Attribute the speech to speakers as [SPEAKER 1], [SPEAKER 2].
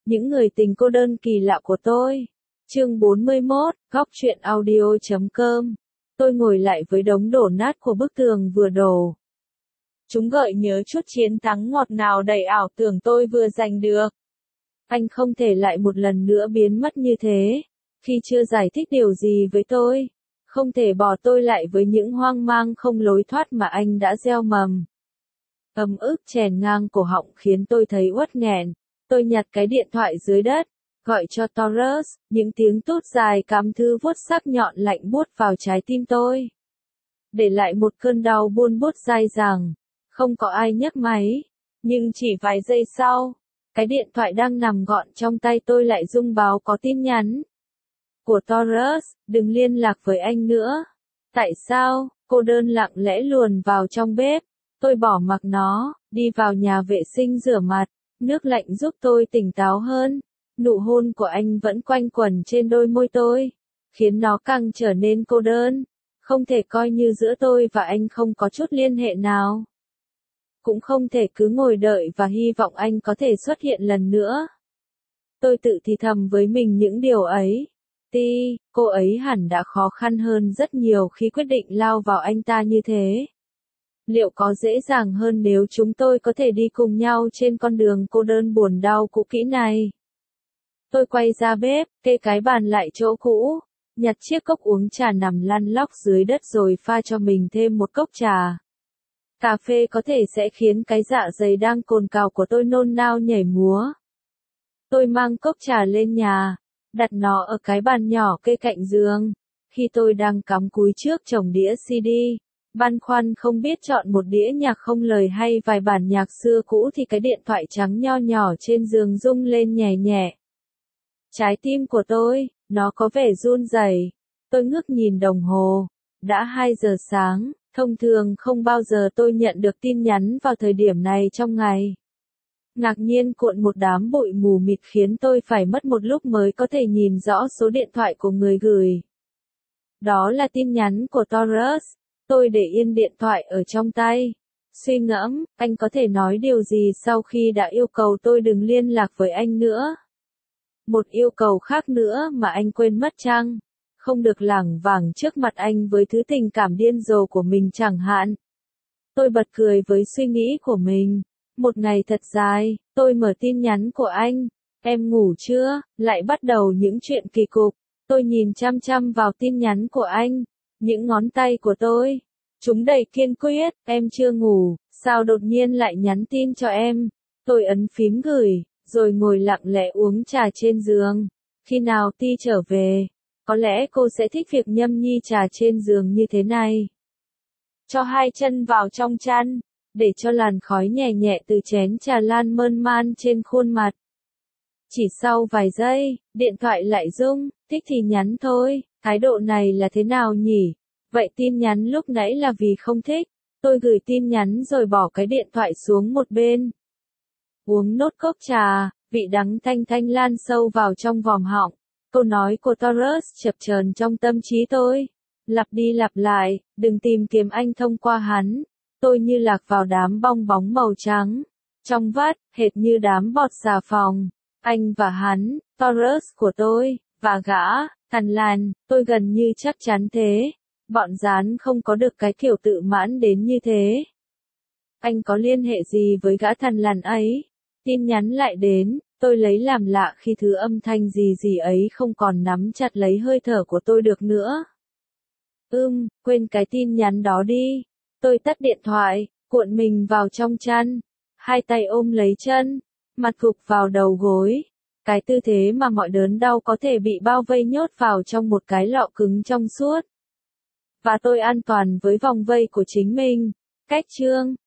[SPEAKER 1] Những người tình cô đơn kỳ lạ của tôi. Chương 41, góc truyện audio.com. Tôi ngồi lại với đống đổ nát của bức tường vừa đổ. Chúng gợi nhớ chút chiến thắng ngọt ngào đầy ảo tưởng tôi vừa giành được. Anh không thể lại một lần nữa biến mất như thế, khi chưa giải thích điều gì với tôi. Không thể bỏ tôi lại với những hoang mang không lối thoát mà anh đã gieo mầm. Ấm ức chèn ngang cổ họng khiến tôi thấy uất nghẹn. Tôi nhặt cái điện thoại dưới đất, gọi cho Taurus, những tiếng tút dài cắm thư vuốt sắc nhọn lạnh buốt vào trái tim tôi. Để lại một cơn đau buồn buốt dai dẳng. Không có ai nhấc máy, nhưng chỉ vài giây sau, cái điện thoại đang nằm gọn trong tay tôi lại rung báo có tin nhắn. Của Taurus, đừng liên lạc với anh nữa. Tại sao? Cô đơn lặng lẽ luồn vào trong bếp. Tôi bỏ mặc nó, đi vào nhà vệ sinh rửa mặt. Nước lạnh giúp tôi tỉnh táo hơn. Nụ hôn của anh vẫn quanh quẩn trên đôi môi tôi, khiến nó càng trở nên cô đơn. Không thể coi như giữa tôi và anh không có chút liên hệ nào. Cũng không thể cứ ngồi đợi và hy vọng anh có thể xuất hiện lần nữa. Tôi tự thì thầm với mình những điều ấy. Cô ấy hẳn đã khó khăn hơn rất nhiều khi quyết định lao vào anh ta như thế. Liệu có dễ dàng hơn nếu chúng tôi có thể đi cùng nhau trên con đường cô đơn buồn đau cũ kỹ này? Tôi quay ra bếp, kê cái bàn lại chỗ cũ, nhặt chiếc cốc uống trà nằm lăn lóc dưới đất rồi pha cho mình thêm một cốc trà. Cà phê có thể sẽ khiến cái dạ dày đang cồn cào của tôi nôn nao nhảy múa. Tôi mang cốc trà lên nhà, đặt nó ở cái bàn nhỏ kê cạnh giường. Khi tôi đang cắm cúi trước chồng đĩa CD, băn khoăn không biết chọn một đĩa nhạc không lời hay vài bản nhạc xưa cũ thì cái điện thoại trắng nho nhỏ trên giường rung lên nhẹ nhẹ. Trái tim của tôi, nó có vẻ run rẩy. Tôi ngước nhìn đồng hồ. Đã 2 giờ sáng, thông thường không bao giờ tôi nhận được tin nhắn vào thời điểm này trong ngày. Ngạc nhiên cuộn một đám bụi mù mịt khiến tôi phải mất một lúc mới có thể nhìn rõ số điện thoại của người gửi. Đó là tin nhắn của Taurus. Tôi để yên điện thoại ở trong tay. Suy ngẫm, anh có thể nói điều gì sau khi đã yêu cầu tôi đừng liên lạc với anh nữa? Một yêu cầu khác nữa mà anh quên mất chăng? Không được lảng vảng trước mặt anh với thứ tình cảm điên rồ của mình chẳng hạn. Tôi bật cười với suy nghĩ của mình. Một ngày thật dài, tôi mở tin nhắn của anh. Em ngủ chưa? Lại bắt đầu những chuyện kỳ cục. Tôi nhìn chăm chăm vào tin nhắn của anh. Những ngón tay của tôi, chúng đầy kiên quyết. Em chưa ngủ, sao đột nhiên lại nhắn tin cho em? Tôi ấn phím gửi, rồi ngồi lặng lẽ uống trà trên giường. Khi nào Ti trở về, có lẽ cô sẽ thích việc nhâm nhi trà trên giường như thế này. Cho hai chân vào trong chăn, để cho làn khói nhẹ nhẹ từ chén trà lan mơn man trên khuôn mặt. Chỉ sau vài giây, điện thoại lại rung, thích thì nhắn thôi, thái độ này là thế nào nhỉ? Vậy tin nhắn lúc nãy là vì không thích. Tôi gửi tin nhắn rồi bỏ cái điện thoại xuống một bên. Uống nốt cốc trà, vị đắng thanh thanh lan sâu vào trong vòm họng. Câu nói của Taurus chập chờn trong tâm trí tôi. Lặp đi lặp lại, đừng tìm kiếm anh thông qua hắn. Tôi như lạc vào đám bong bóng màu trắng. Trong vắt, hệt như đám bọt xà phòng. Anh và hắn, Taurus của tôi, và gã, Thằn Lằn, tôi gần như chắc chắn thế. Bọn gián không có được cái kiểu tự mãn đến như thế. Anh có liên hệ gì với gã Thằn Lằn ấy? Tin nhắn lại đến, tôi lấy làm lạ khi thứ âm thanh gì ấy không còn nắm chặt lấy hơi thở của tôi được nữa. Quên cái tin nhắn đó đi. Tôi tắt điện thoại, cuộn mình vào trong chăn, hai tay ôm lấy chân, mặt gục vào đầu gối. Cái tư thế mà mọi đớn đau có thể bị bao vây nhốt vào trong một cái lọ cứng trong suốt. Và tôi an toàn với vòng vây của chính mình. Cách chương